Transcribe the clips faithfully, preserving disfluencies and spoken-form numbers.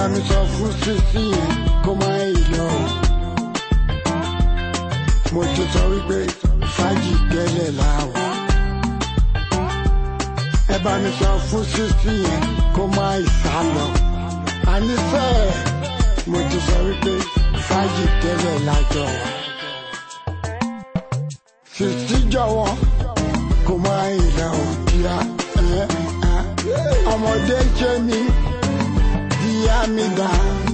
mi sọ fún sísí yẹn kó má lọ. Mo ti sọ wípé fàájì tẹ́lẹ̀ láwọ̀. Ẹ bá mi sọ fún sísí yẹn kó má sá lọ. Àníṣe mo ti sọ wípé fàájì tẹ́lẹ̀ lájọ wà. Sísí jọ̀wọ́ kó má lọ kíá. Ọmọdé ṣe mí díá mi dá.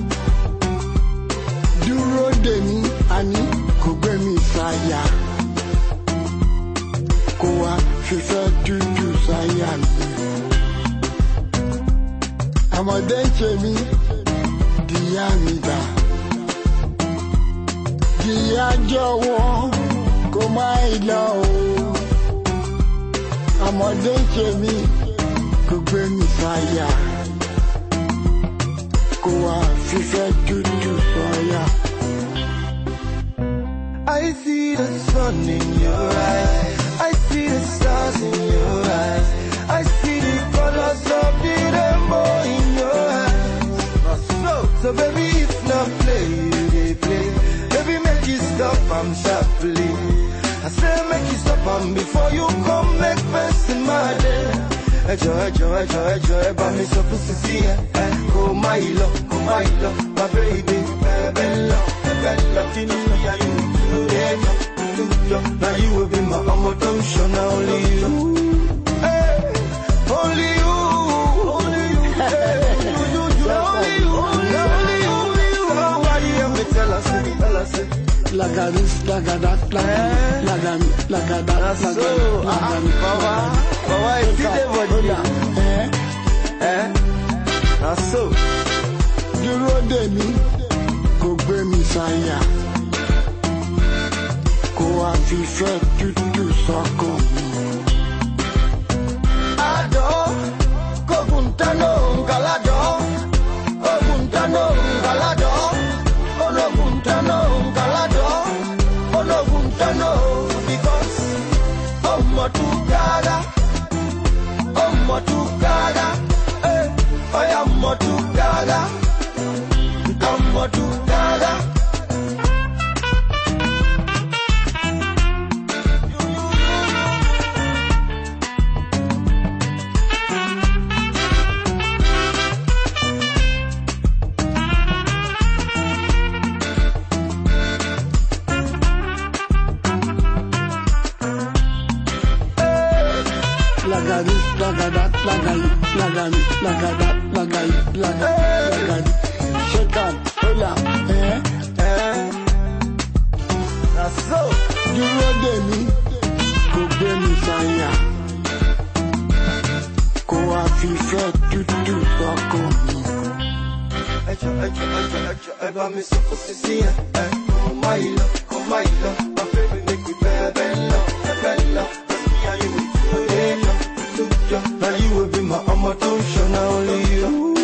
Dúró dè mí àní kò gbé mi sáyà. Kó wá fífẹ́ tútù sáyà mi. Ọmọdé ṣe mí díá mi dá. Díá jọ̀wọ́ kó má lọ o. Ọmọdé ṣe mí kò gbé mi sáyà. Kó wá fífẹ́ tútù sáyà. I see the sun in your eyes. I see the stars in your eyes. I see the colors of the rainbow in your eyes. So, so baby, if not play, you they play. Baby, make you stop, I'm sharply. I say make you stop, I'm before you come make mess in my day. Ejo, ejo, ejo, ejo, eba mi so pussy see eh. Go my love, go my love, my baby, bella, bella, kini ya you. Now you will be my emotion, only you. Hey, only you, only you, hey, you, you, you, only you, only you, only you. Why you have me tell us, tell us, like this, like that, like like that, like that, like that, like that. Baba, Baba, I see the body. Eh, eh, that's so. Dúró dè mí, kò gbé mi sáyà. Kó wá fífẹ́ tútù sọ́kàn mi. Adọ́, kògùntánò ńkàládọ́, kògùntánò ńkàládọ́, ológùntánò ńkàládọ́, ológùntánò because ọmọ tú kára, ọmọ tú kára, ọ̀yà ọmọ tú kára, ọmọ tú kára. Like this, like that, like that, like that, like that, like that, like that, like that. Shake on, hold on, eh, eh. That's so. Dúró dè mí, kò gbé mi sáyà. Kó wá fífẹ́ tútù sọ́kàn mi. Ejo, ejo, ejo, ejo, eba mi so pussy see eh. Come my love, come my love, my baby make me bella, bella. Now you will be my emotion, only you.